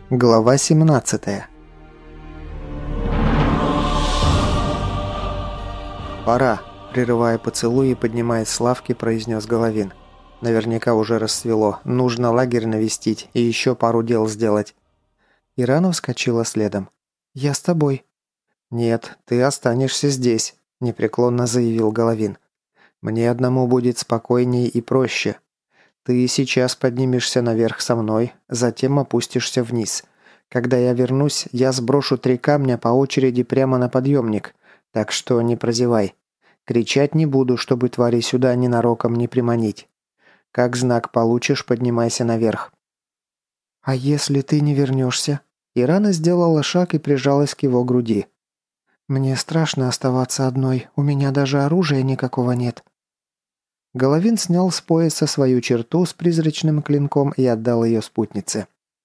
Глава 17. «Пора», – прерывая поцелуй и поднимаясь с лавки, произнес Головин. «Наверняка уже рассвело. Нужно лагерь навестить и еще пару дел сделать». Ирана вскочила следом. «Я с тобой». «Нет, ты останешься здесь», – непреклонно заявил Головин. «Мне одному будет спокойнее и проще. Ты сейчас поднимешься наверх со мной, затем опустишься вниз. Когда я вернусь, я сброшу 3 камня по очереди прямо на подъемник, так что не прозевай. Кричать не буду, чтобы твари сюда ненароком не приманить. Как знак получишь, поднимайся наверх». «А если ты не вернешься?» Ирана сделала шаг и прижалась к его груди. «Мне страшно оставаться одной, у меня даже оружия никакого нет». Головин снял с пояса свою черту с призрачным клинком и отдал ее спутнице.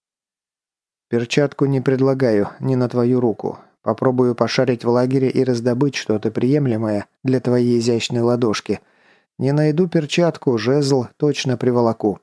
«Перчатку не предлагаю, не на твою руку. Попробую пошарить в лагере и раздобыть что-то приемлемое для твоей изящной ладошки. Не найду перчатку, жезл точно приволоку».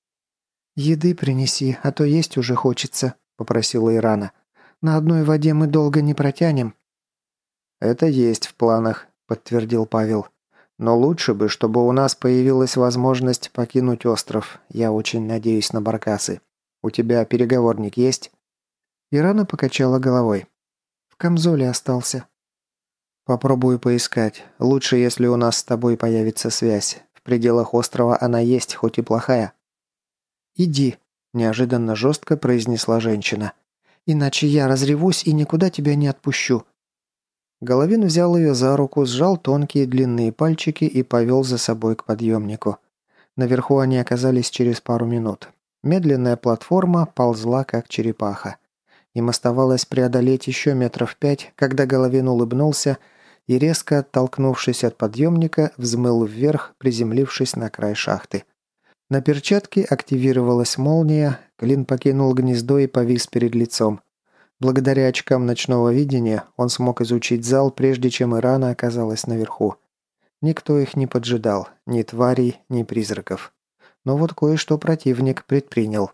«Еды принеси, а то есть уже хочется», — попросила Ирана. «На одной воде мы долго не протянем». «Это есть в планах», — подтвердил Павел. «Но лучше бы, чтобы у нас появилась возможность покинуть остров. Я очень надеюсь на баркасы. У тебя переговорник есть?» Ирана покачала головой. «В камзоле остался». «Попробую поискать. Лучше, если у нас с тобой появится связь. В пределах острова она есть, хоть и плохая». «Иди», – неожиданно жестко произнесла женщина. «Иначе я разревусь и никуда тебя не отпущу». Головин взял ее за руку, сжал тонкие длинные пальчики и повел за собой к подъемнику. Наверху они оказались через пару минут. Медленная платформа ползла, как черепаха. Им оставалось преодолеть еще метров 5, когда Головин улыбнулся и, резко оттолкнувшись от подъемника, взмыл вверх, приземлившись на край шахты. На перчатке активировалась молния, клин покинул гнездо и повис перед лицом. Благодаря очкам ночного видения он смог изучить зал, прежде чем Ирана оказалась наверху. Никто их не поджидал, ни тварей, ни призраков. Но вот кое-что противник предпринял.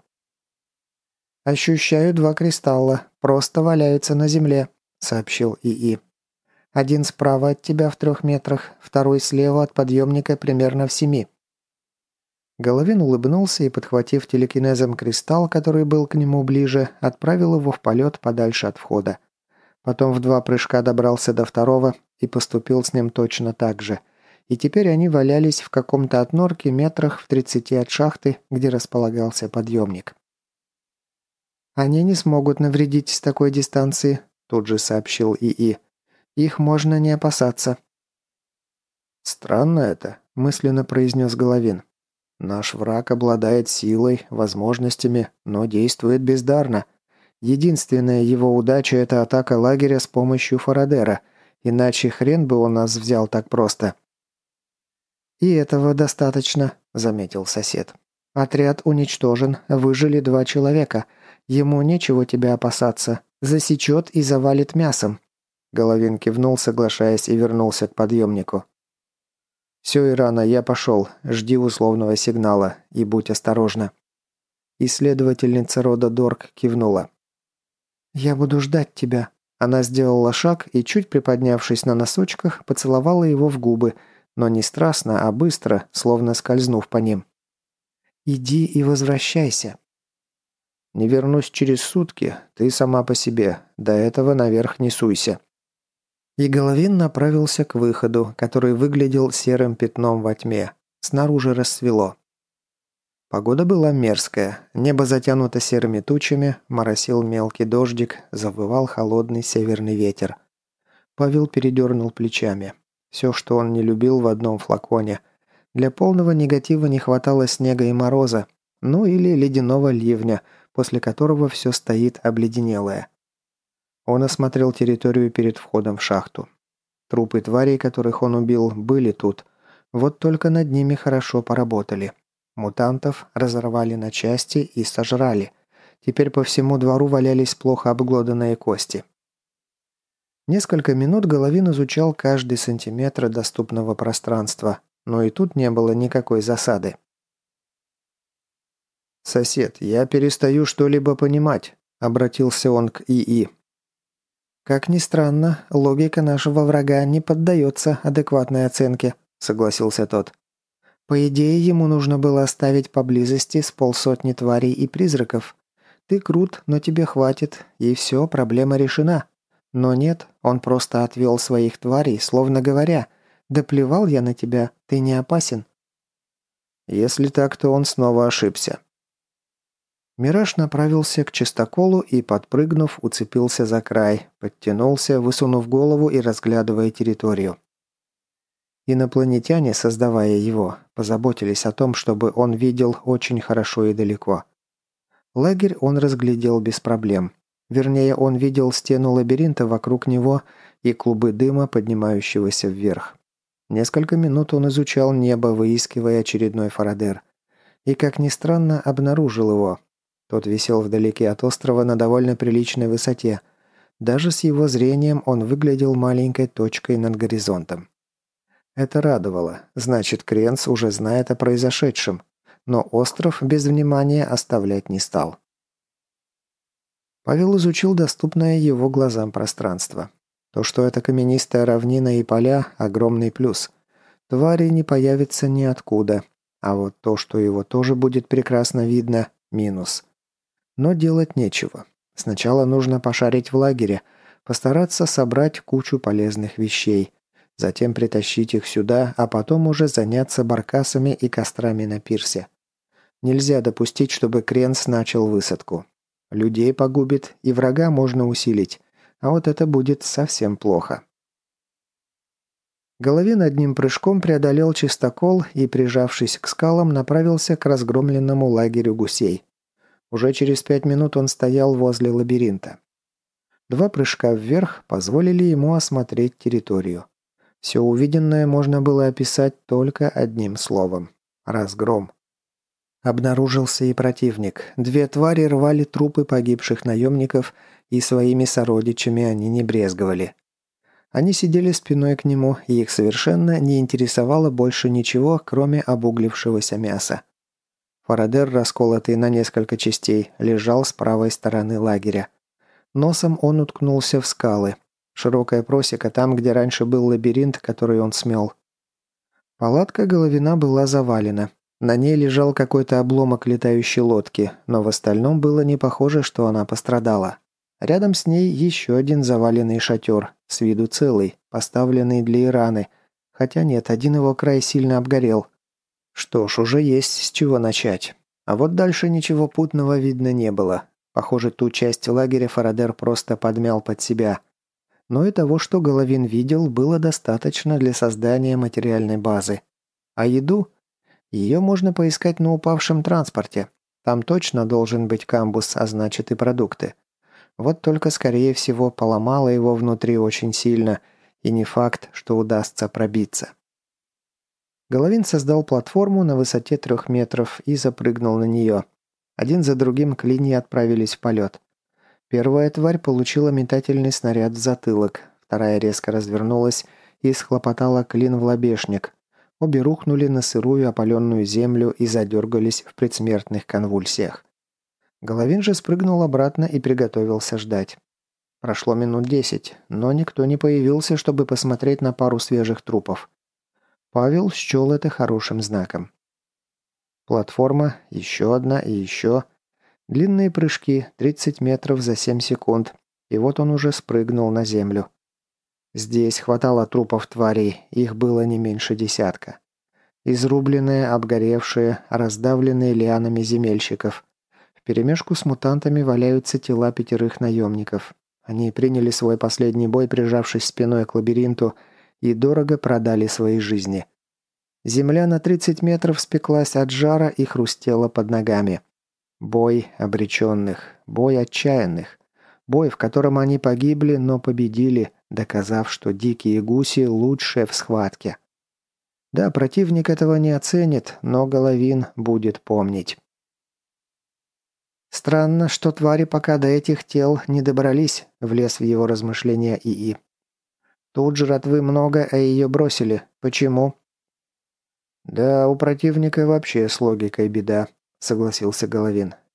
«Ощущаю 2 кристалла, просто валяются на земле», — сообщил ИИ. «Один справа от тебя в 3 метрах, второй слева от подъемника примерно в 7». Головин улыбнулся и, подхватив телекинезом кристалл, который был к нему ближе, отправил его в полет подальше от входа. Потом в 2 прыжка добрался до второго и поступил с ним точно так же. И теперь они валялись в каком-то отнорке метрах в 30 от шахты, где располагался подъемник. «Они не смогут навредить с такой дистанции», – тут же сообщил ИИ. «Их можно не опасаться». «Странно это», – мысленно произнес Головин. «Наш враг обладает силой, возможностями, но действует бездарно. Единственная его удача – это атака лагеря с помощью Фарадера, иначе хрен бы он нас взял так просто». «И этого достаточно», – заметил сосед. «Отряд уничтожен, выжили 2 человека. Ему нечего тебя опасаться. Засечет и завалит мясом». Головин кивнул, соглашаясь, и вернулся к подъемнику. «Все, Ирана, я пошел. Жди условного сигнала и будь осторожна». Исследовательница рода Дорк кивнула. «Я буду ждать тебя». Она сделала шаг и, чуть приподнявшись на носочках, поцеловала его в губы, но не страстно, а быстро, словно скользнув по ним. «Иди и возвращайся». «Не вернусь через сутки, ты сама по себе. До этого наверх не суйся». И Головин направился к выходу, который выглядел серым пятном во тьме. Снаружи рассвело. Погода была мерзкая. Небо затянуто серыми тучами, моросил мелкий дождик, завывал холодный северный ветер. Павел передернул плечами. Все, что он не любил в одном флаконе. Для полного негатива не хватало снега и мороза, ну или ледяного ливня, после которого все стоит обледенелое. Он осмотрел территорию перед входом в шахту. Трупы тварей, которых он убил, были тут. Вот только над ними хорошо поработали. Мутантов разорвали на части и сожрали. Теперь по всему двору валялись плохо обглоданные кости. Несколько минут Головин изучал каждый сантиметр доступного пространства, но и тут не было никакой засады. «Сосед, я перестаю что-либо понимать», – обратился он к ИИ. «Как ни странно, логика нашего врага не поддается адекватной оценке», – согласился тот. «По идее, ему нужно было оставить поблизости с полсотни тварей и призраков. Ты крут, но тебе хватит, и все, проблема решена. Но нет, он просто отвел своих тварей, словно говоря, «Да плевал я на тебя, ты не опасен». Если так, то он снова ошибся. Мираж направился к чистоколу и, подпрыгнув, уцепился за край, подтянулся, высунув голову и разглядывая территорию. Инопланетяне, создавая его, позаботились о том, чтобы он видел очень хорошо и далеко. Лагерь он разглядел без проблем. Вернее, он видел стену лабиринта вокруг него и клубы дыма, поднимающегося вверх. Несколько минут он изучал небо, выискивая очередной Фарадер. И, как ни странно, обнаружил его. Тот висел вдалеке от острова на довольно приличной высоте. Даже с его зрением он выглядел маленькой точкой над горизонтом. Это радовало. Значит, Кренц уже знает о произошедшем. Но остров без внимания оставлять не стал. Павел изучил доступное его глазам пространство. То, что это каменистая равнина и поля – огромный плюс. Твари не появятся ниоткуда. А вот то, что его тоже будет прекрасно видно – минус. Но делать нечего. Сначала нужно пошарить в лагере, постараться собрать кучу полезных вещей, затем притащить их сюда, а потом уже заняться баркасами и кострами на пирсе. Нельзя допустить, чтобы Кренц начал высадку. Людей погубит, и врага можно усилить, а вот это будет совсем плохо. Головин одним прыжком преодолел чистокол и, прижавшись к скалам, направился к разгромленному лагерю гусей. Уже через 5 минут он стоял возле лабиринта. 2 прыжка вверх позволили ему осмотреть территорию. Все увиденное можно было описать только одним словом – разгром. Обнаружился и противник. 2 твари рвали трупы погибших наемников, и своими сородичами они не брезговали. Они сидели спиной к нему, и их совершенно не интересовало больше ничего, кроме обуглившегося мяса. Фарадер, расколотый на несколько частей, лежал с правой стороны лагеря. Носом он уткнулся в скалы. Широкая просека там, где раньше был лабиринт, который он смел. Палатка Головина была завалена. На ней лежал какой-то обломок летающей лодки, но в остальном было не похоже, что она пострадала. Рядом с ней еще один заваленный шатер, с виду целый, поставленный для Ираны, хотя нет, один его край сильно обгорел. Что ж, уже есть с чего начать. А вот дальше ничего путного видно не было. Похоже, ту часть лагеря Фарадер просто подмял под себя. Но и того, что Головин видел, было достаточно для создания материальной базы. А еду? Ее можно поискать на упавшем транспорте. Там точно должен быть камбус, а значит и продукты. Вот только, скорее всего, поломало его внутри очень сильно, и не факт, что удастся пробиться. Головин создал платформу на высоте 3 метров и запрыгнул на нее. Один за другим клинья отправились в полет. Первая тварь получила метательный снаряд в затылок, вторая резко развернулась и схлопотала клин в лобешник. Обе рухнули на сырую опаленную землю и задергались в предсмертных конвульсиях. Головин же спрыгнул обратно и приготовился ждать. Прошло минут 10, но никто не появился, чтобы посмотреть на пару свежих трупов. Павел счел это хорошим знаком. Платформа, еще одна и еще. Длинные прыжки, 30 метров за 7 секунд, и вот он уже спрыгнул на землю. Здесь хватало трупов тварей, их было не меньше 10. Изрубленные, обгоревшие, раздавленные лианами земельщиков. Вперемешку с мутантами валяются тела 5 наемников. Они приняли свой последний бой, прижавшись спиной к лабиринту, и дорого продали свои жизни. Земля на 30 метров спеклась от жара и хрустела под ногами. Бой обреченных, бой отчаянных. Бой, в котором они погибли, но победили, доказав, что дикие гуси лучшие в схватке. Да, противник этого не оценит, но Головин будет помнить. «Странно, что твари пока до этих тел не добрались», — влез в его размышления ИИ. «Тут жратвы много, а ее бросили. Почему?» «Да, у противника вообще с логикой беда», — согласился Головин.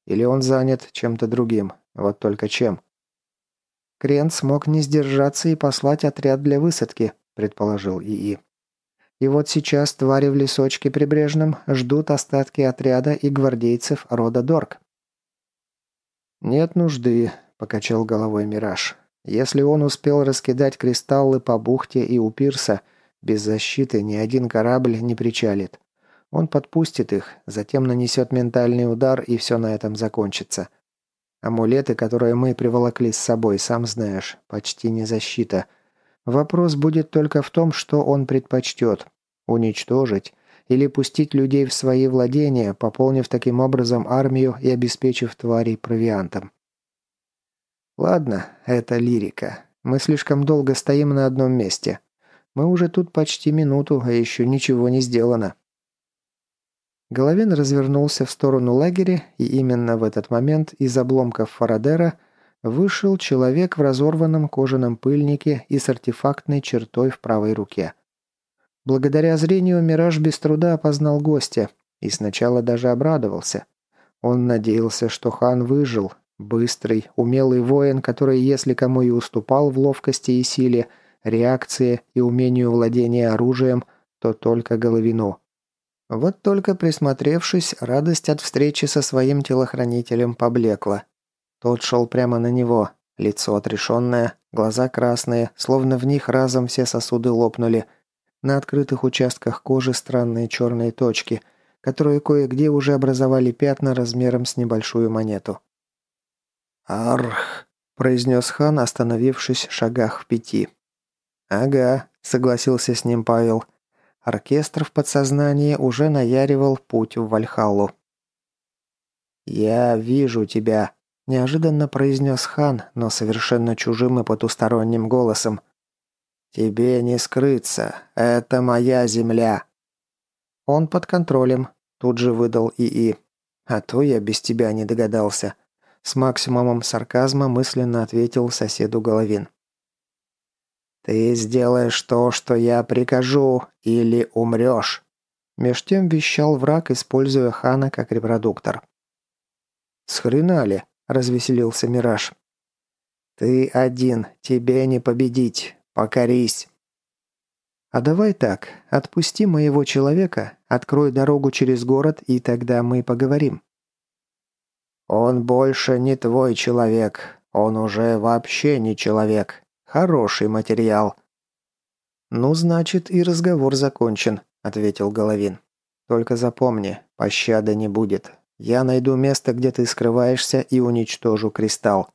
Или он занят чем-то другим? Вот только чем? Крент смог не сдержаться и послать отряд для высадки, предположил ИИ. И вот сейчас твари в лесочке прибрежном ждут остатки отряда и гвардейцев рода Дорк. «Нет нужды», – покачал головой Мираж. «Если он успел раскидать кристаллы по бухте и у пирса, без защиты ни один корабль не причалит. Он подпустит их, затем нанесет ментальный удар, и все на этом закончится. Амулеты, которые мы приволокли с собой, сам знаешь, почти не защита. Вопрос будет только в том, что он предпочтет – уничтожить или пустить людей в свои владения, пополнив таким образом армию и обеспечив тварей провиантом. Ладно, это лирика. Мы слишком долго стоим на одном месте. Мы уже тут почти минуту, а еще ничего не сделано. Головин развернулся в сторону лагеря, и именно в этот момент из обломков Фарадера вышел человек в разорванном кожаном пыльнике и с артефактной чертой в правой руке. Благодаря зрению Мираж без труда опознал гостя и сначала даже обрадовался. Он надеялся, что хан выжил, быстрый, умелый воин, который, если кому и уступал в ловкости и силе, реакции и умению владения оружием, то только Головину. Вот только присмотревшись, радость от встречи со своим телохранителем поблекла. Тот шел прямо на него, лицо отрешенное, глаза красные, словно в них разом все сосуды лопнули. На открытых участках кожи странные черные точки, которые кое-где уже образовали пятна размером с небольшую монету. «Арх!» – произнес хан, остановившись в шагах в 5. «Ага», – согласился с ним Павел. Оркестр в подсознании уже наяривал путь в Вальхаллу. «Я вижу тебя», – неожиданно произнес хан, но совершенно чужим и потусторонним голосом. «Тебе не скрыться. Это моя земля». «Он под контролем», – тут же выдал ИИ. «А то я без тебя не догадался». С максимумом сарказма мысленно ответил соседу Головин. «Ты сделаешь то, что я прикажу, или умрешь», – меж тем вещал враг, используя хана как репродуктор. «Схренали», – развеселился Мираж. «Ты один, тебе не победить. Покорись». «А давай так, отпусти моего человека, открой дорогу через город, и тогда мы поговорим». «Он больше не твой человек. Он уже вообще не человек. Хороший материал». «Ну, значит, и разговор закончен», — ответил Головин. «Только запомни, пощады не будет. Я найду место, где ты скрываешься, и уничтожу кристалл».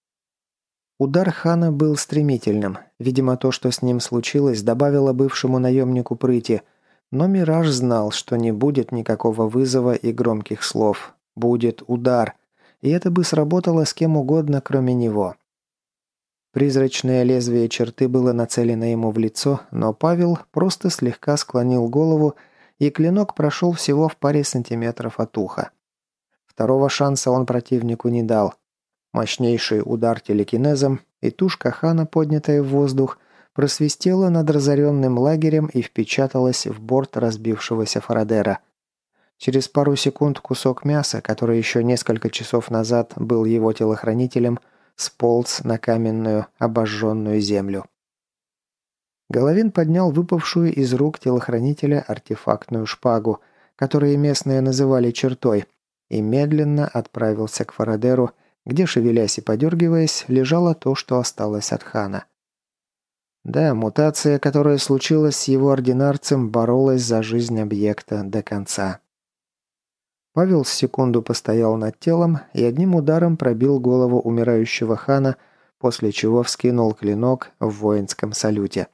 Удар хана был стремительным. Видимо, то, что с ним случилось, добавило бывшему наемнику прыти. Но Мираж знал, что не будет никакого вызова и громких слов. Будет удар. И это бы сработало с кем угодно, кроме него. Призрачное лезвие черты было нацелено ему в лицо, но Павел просто слегка склонил голову, и клинок прошел всего в паре сантиметров от уха. Второго шанса он противнику не дал. Мощнейший удар телекинезом, и тушка хана, поднятая в воздух, просвистела над разоренным лагерем и впечаталась в борт разбившегося Фарадера. Через пару секунд кусок мяса, который еще несколько часов назад был его телохранителем, сполз на каменную, обожженную землю. Головин поднял выпавшую из рук телохранителя артефактную шпагу, которую местные называли чертой, и медленно отправился к Фарадеру, где, шевелясь и подергиваясь, лежало то, что осталось от хана. Да, мутация, которая случилась с его ординарцем, боролась за жизнь объекта до конца. Павел секунду постоял над телом и одним ударом пробил голову умирающего хана, после чего вскинул клинок в воинском салюте.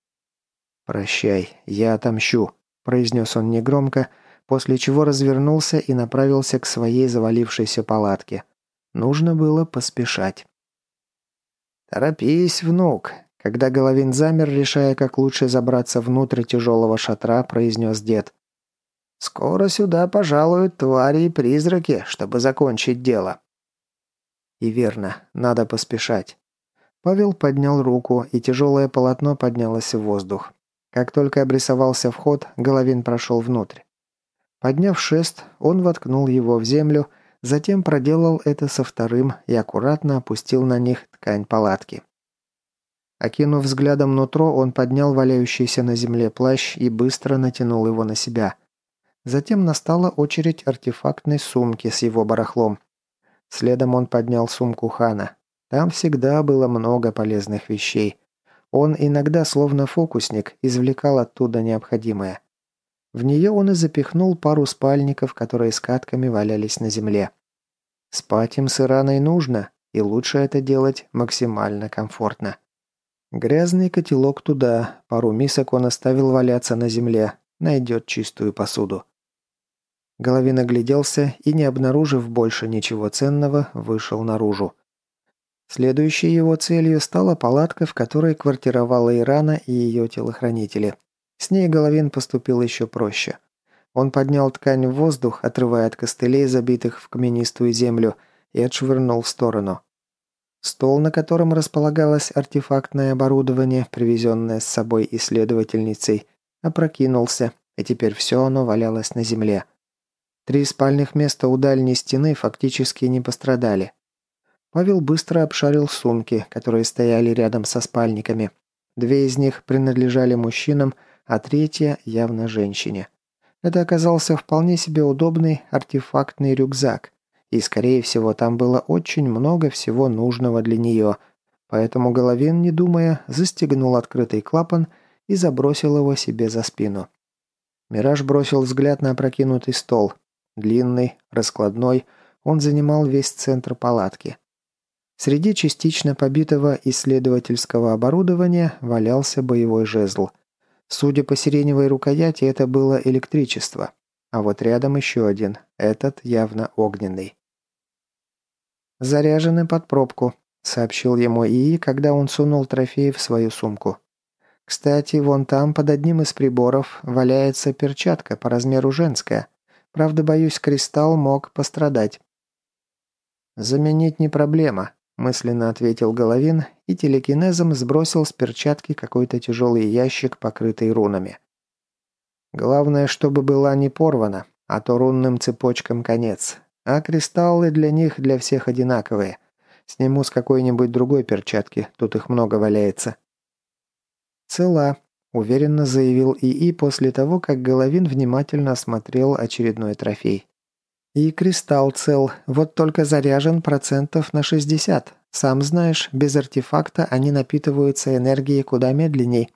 «Прощай, я отомщу», – произнес он негромко, после чего развернулся и направился к своей завалившейся палатке. Нужно было поспешать. «Торопись, внук», – когда Головин замер, решая, как лучше забраться внутрь тяжелого шатра, произнес дед. «Скоро сюда пожалуют твари и призраки, чтобы закончить дело». И верно, надо поспешать. Павел поднял руку, и тяжелое полотно поднялось в воздух. Как только обрисовался вход, Головин прошел внутрь. Подняв шест, он воткнул его в землю, Затем проделал это со вторым и аккуратно опустил на них ткань палатки. Окинув взглядом нутро, он поднял валяющийся на земле плащ и быстро натянул его на себя. Затем настала очередь артефактной сумки с его барахлом. Следом он поднял сумку Хана. Там всегда было много полезных вещей. Он иногда, словно фокусник, извлекал оттуда необходимое. В нее он и запихнул пару спальников, которые скатками валялись на земле. Спать им с Ираной нужно, и лучше это делать максимально комфортно. Грязный котелок туда, пару мисок он оставил валяться на земле, найдет чистую посуду. Головин огляделся и, не обнаружив больше ничего ценного, вышел наружу. Следующей его целью стала палатка, в которой квартировала Ирана и ее телохранители. С ней Головин поступил еще проще. Он поднял ткань в воздух, отрывая от костылей, забитых в каменистую землю, и отшвырнул в сторону. Стол, на котором располагалось артефактное оборудование, привезенное с собой исследовательницей, опрокинулся, и теперь все оно валялось на земле. 3 спальных места у дальней стены фактически не пострадали. Павел быстро обшарил сумки, которые стояли рядом со спальниками. 2 из них принадлежали мужчинам, а 3 явно женщине. Это оказался вполне себе удобный артефактный рюкзак. И, скорее всего, там было очень много всего нужного для нее. Поэтому Головин, не думая, застегнул открытый клапан и забросил его себе за спину. Мираж бросил взгляд на опрокинутый стол. Длинный, раскладной, он занимал весь центр палатки. Среди частично побитого исследовательского оборудования валялся боевой жезл. Судя по сиреневой рукояти, это было электричество. А вот рядом еще один, этот явно огненный. «Заряжены под пробку», — сообщил ему ИИ, когда он сунул трофей в свою сумку. «Кстати, вон там, под одним из приборов, валяется перчатка по размеру женская. Правда, боюсь, кристалл мог пострадать». «Заменить не проблема», — мысленно ответил Головин и телекинезом сбросил с перчатки какой-то тяжелый ящик, покрытый рунами. «Главное, чтобы была не порвана, а то рунным цепочкам конец. А кристаллы для них для всех одинаковые. Сниму с какой-нибудь другой перчатки, тут их много валяется». «Цела», — уверенно заявил ИИ после того, как Головин внимательно осмотрел очередной трофей. «И кристалл цел, вот только заряжен процентов на 60. Сам знаешь, без артефакта они напитываются энергией куда медленней».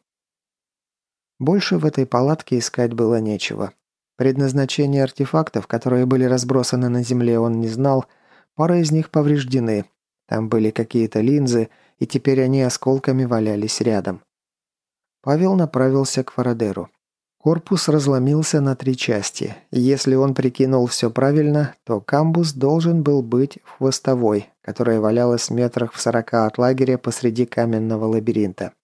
Больше в этой палатке искать было нечего. Предназначение артефактов, которые были разбросаны на земле, он не знал. Пара из них повреждены. Там были какие-то линзы, и теперь они осколками валялись рядом. Павел направился к Фарадеру. Корпус разломился на 3 части, и если он прикинул все правильно, то камбус должен был быть в хвостовой, которая валялась метрах в 40 от лагеря посреди каменного лабиринта.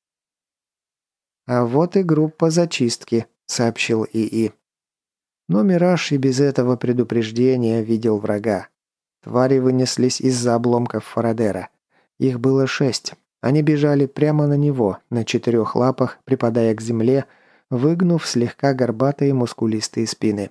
«А вот и группа зачистки», — сообщил ИИ. Но Мираж и без этого предупреждения видел врага. Твари вынеслись из-за обломков Фарадера. Их было 6. Они бежали прямо на него, на 4 лапах, припадая к земле, выгнув слегка горбатые мускулистые спины.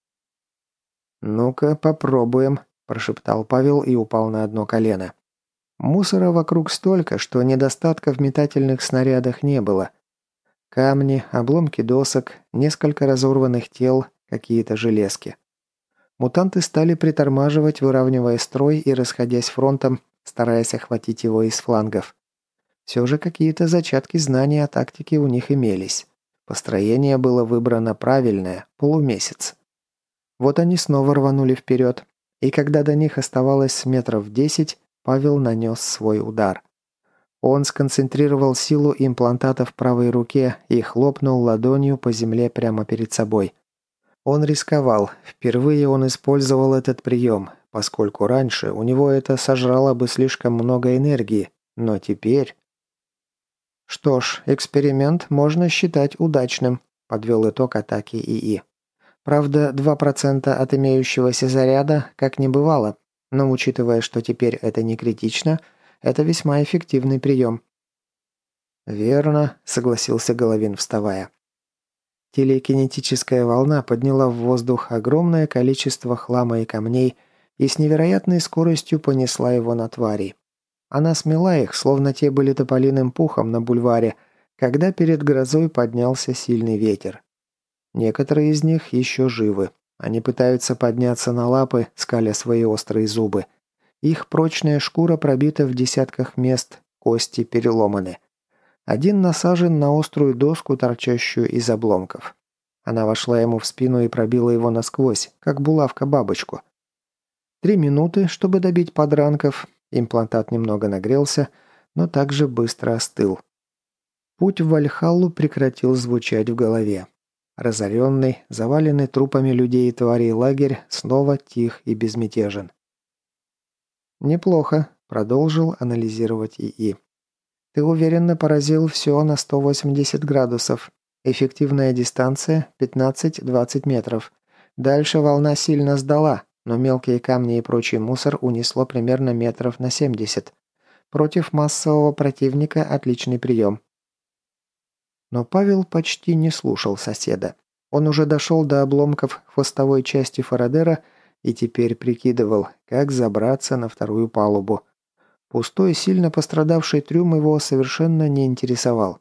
«Ну-ка, попробуем», – прошептал Павел и упал на одно колено. Мусора вокруг столько, что недостатка в метательных снарядах не было. Камни, обломки досок, несколько разорванных тел, какие-то железки. Мутанты стали притормаживать, выравнивая строй и расходясь фронтом, стараясь охватить его из флангов. Все же какие-то зачатки знаний о тактике у них имелись. Построение было выбрано правильное, полумесяц. Вот они снова рванули вперед, и когда до них оставалось метров 10, Павел нанес свой удар. Он сконцентрировал силу имплантата в правой руке и хлопнул ладонью по земле прямо перед собой. Он рисковал. Впервые он использовал этот прием, поскольку раньше у него это сожрало бы слишком много энергии, но теперь... «Что ж, эксперимент можно считать удачным», – подвел итог атаки ИИ. «Правда, 2% от имеющегося заряда как не бывало, но учитывая, что теперь это не критично, это весьма эффективный прием». «Верно», – согласился Головин, вставая. Телекинетическая волна подняла в воздух огромное количество хлама и камней и с невероятной скоростью понесла его на тварей. Она смела их, словно те были тополиным пухом на бульваре, когда перед грозой поднялся сильный ветер. Некоторые из них еще живы. Они пытаются подняться на лапы, скаля свои острые зубы. Их прочная шкура пробита в десятках мест, кости переломаны. Один насажен на острую доску, торчащую из обломков. Она вошла ему в спину и пробила его насквозь, как булавка бабочку. 3 минуты, чтобы добить подранков. Имплантат немного нагрелся, но также быстро остыл. Путь в Вальхаллу прекратил звучать в голове. Разоренный, заваленный трупами людей и тварей лагерь снова тих и безмятежен. «Неплохо», — продолжил анализировать ИИ. «Ты уверенно поразил все на 180 градусов. Эффективная дистанция 15-20 метров. Дальше волна сильно сдала, но мелкие камни и прочий мусор унесло примерно метров на 70. Против массового противника отличный прием». Но Павел почти не слушал соседа. Он уже дошел до обломков хвостовой части Фарадера и теперь прикидывал, как забраться на вторую палубу. Пустой, сильно пострадавший трюм его совершенно не интересовал.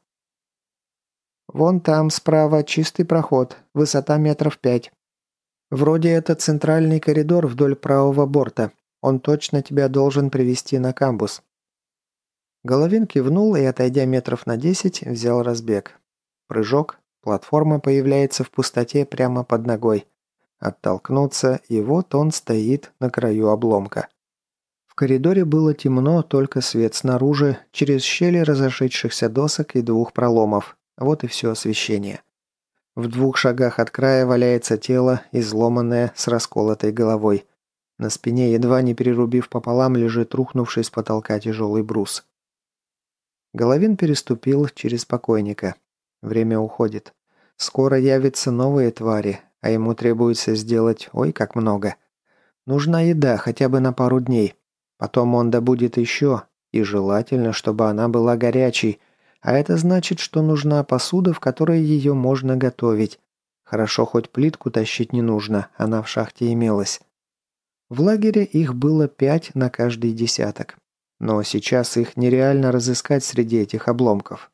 «Вон там, справа, чистый проход, высота метров 5. Вроде это центральный коридор вдоль правого борта. Он точно тебя должен привести на камбус». Головин кивнул и, отойдя метров на 10, взял разбег. Прыжок, платформа появляется в пустоте прямо под ногой. Оттолкнуться, и вот он стоит на краю обломка. В коридоре было темно, только свет снаружи, через щели разошедшихся досок и 2 проломов. Вот и все освещение. В 2 шагах от края валяется тело, изломанное, с расколотой головой. На спине, едва не перерубив пополам, лежит рухнувший с потолка тяжелый брус. Головин переступил через покойника. Время уходит. Скоро явятся новые твари, а ему требуется сделать ой как много. Нужна еда хотя бы на пару дней. Потом он добудет еще, и желательно, чтобы она была горячей, а это значит, что нужна посуда, в которой ее можно готовить. Хорошо, хоть плитку тащить не нужно, она в шахте имелась. В лагере их было 5 на каждый десяток. Но сейчас их нереально разыскать среди этих обломков.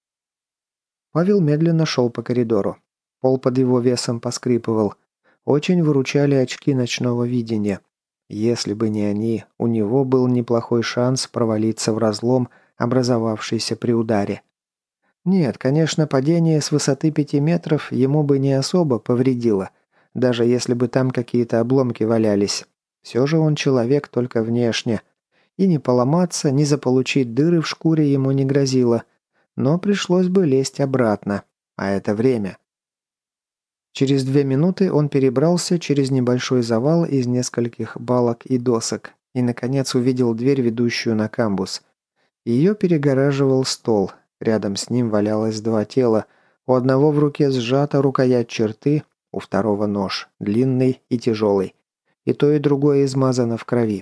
Павел медленно шел по коридору. Пол под его весом поскрипывал. Очень выручали очки ночного видения. Если бы не они, у него был неплохой шанс провалиться в разлом, образовавшийся при ударе. Нет, конечно, падение с высоты 5 метров ему бы не особо повредило, даже если бы там какие-то обломки валялись. Все же он человек только внешне. И не поломаться, ни заполучить дыры в шкуре ему не грозило. Но пришлось бы лезть обратно. А это время. Через 2 минуты он перебрался через небольшой завал из нескольких балок и досок и, наконец, увидел дверь, ведущую на камбус. Ее перегораживал стол. Рядом с ним валялось 2 тела. У одного в руке сжата рукоять черты, у второго нож, длинный и тяжелый. И то, и другое измазано в крови.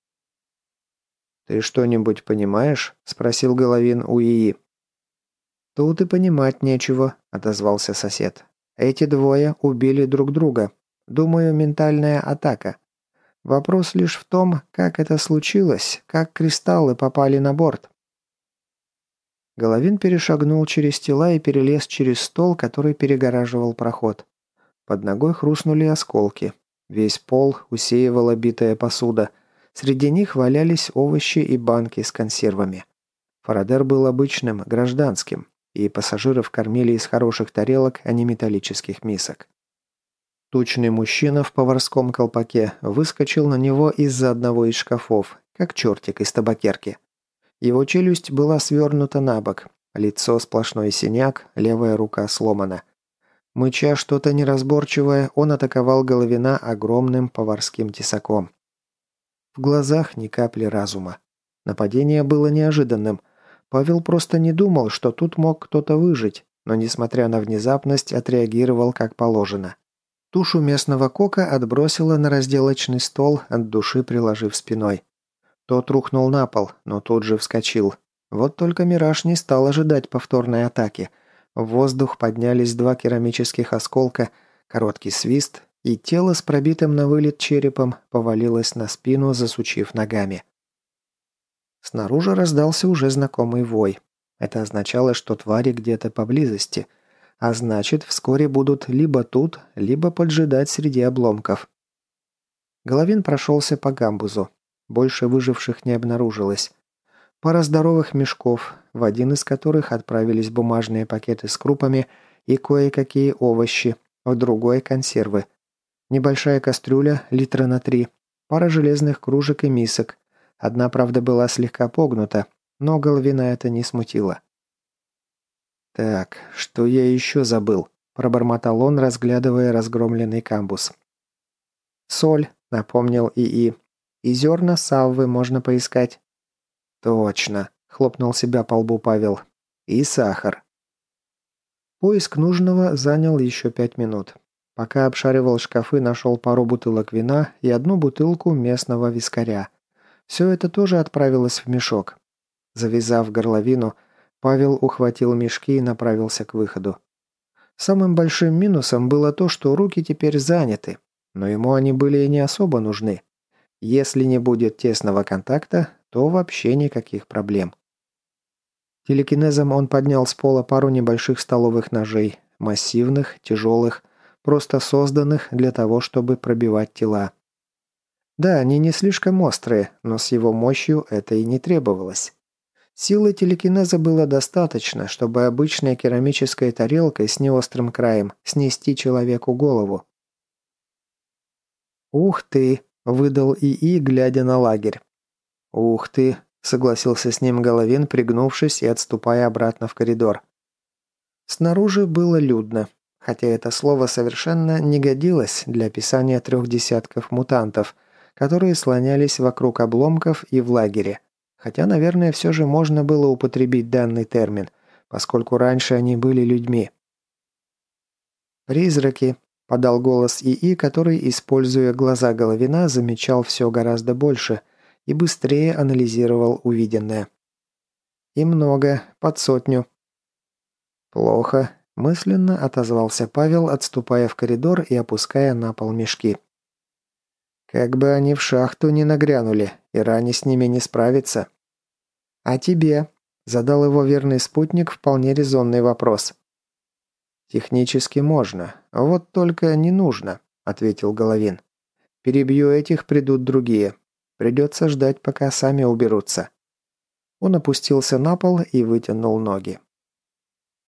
«Ты что-нибудь понимаешь?» – спросил Головин у ИИ. «Тут и понимать нечего», – отозвался сосед. «Эти 2 убили друг друга. Думаю, ментальная атака. Вопрос лишь в том, как это случилось, как кристаллы попали на борт». Головин перешагнул через тела и перелез через стол, который перегораживал проход. Под ногой хрустнули осколки. Весь пол усеивала битая посуда. Среди них валялись овощи и банки с консервами. Фарадер был обычным, гражданским, и пассажиров кормили из хороших тарелок, а не металлических мисок. Тучный мужчина в поварском колпаке выскочил на него из-за одного из шкафов, как чертик из табакерки. Его челюсть была свернута на бок, лицо сплошной синяк, левая рука сломана. Мыча что-то неразборчивое, он атаковал Головина огромным поварским тесаком. В глазах ни капли разума. Нападение было неожиданным. Павел просто не думал, что тут мог кто-то выжить, но, несмотря на внезапность, отреагировал как положено. Тушу местного кока отбросило на разделочный стол, от души приложив спиной. Тот рухнул на пол, но тут же вскочил. Вот только Мираж не стал ожидать повторной атаки. В воздух поднялись 2 керамических осколка, короткий свист, и тело с пробитым на вылет черепом повалилось на спину, засучив ногами. Снаружи раздался уже знакомый вой. Это означало, что твари где-то поблизости, а значит, вскоре будут либо тут, либо поджидать среди обломков. Головин прошелся по камбузу. Больше выживших не обнаружилось. Пара здоровых мешков, в один из которых отправились бумажные пакеты с крупами и кое-какие овощи, в другой – консервы. Небольшая кастрюля, литра на 3, пара железных кружек и мисок. Одна, правда, была слегка погнута, но Головина это не смутило. «Так, что я еще забыл?» – пробормотал он, разглядывая разгромленный камбуз. «Соль», – напомнил ИИ. «И зерна саввы можно поискать». «Точно», – хлопнул себя по лбу Павел. «И сахар». Поиск нужного занял еще 5 минут. Пока обшаривал шкафы, нашел пару бутылок вина и одну бутылку местного вискаря. Все это тоже отправилось в мешок. Завязав горловину, Павел ухватил мешки и направился к выходу. Самым большим минусом было то, что руки теперь заняты, но ему они были и не особо нужны. Если не будет тесного контакта, то вообще никаких проблем. Телекинезом он поднял с пола пару небольших столовых ножей, массивных, тяжелых, просто созданных для того, чтобы пробивать тела. Да, они не слишком острые, но с его мощью это и не требовалось. Силы телекинеза было достаточно, чтобы обычной керамической тарелкой с неострым краем снести человеку голову. «Ух ты!» – выдал ИИ, глядя на лагерь. «Ух ты!» – согласился с ним Головин, пригнувшись и отступая обратно в коридор. Снаружи было людно, хотя это слово совершенно не годилось для описания 3 десятков мутантов, которые слонялись вокруг обломков и в лагере. Хотя, наверное, все же можно было употребить данный термин, поскольку раньше они были людьми. «Призраки», – подал голос ИИ, который, используя глаза Головина, замечал все гораздо больше и быстрее анализировал увиденное. «И много, под 100». «Плохо», – мысленно отозвался Павел, отступая в коридор и опуская на пол мешки. «Как бы они в шахту не нагрянули, и Ране с ними не справится». «А тебе?» – задал его верный спутник вполне резонный вопрос. «Технически можно, вот только не нужно», – ответил Головин. «Перебью этих, придут другие. Придется ждать, пока сами уберутся». Он опустился на пол и вытянул ноги.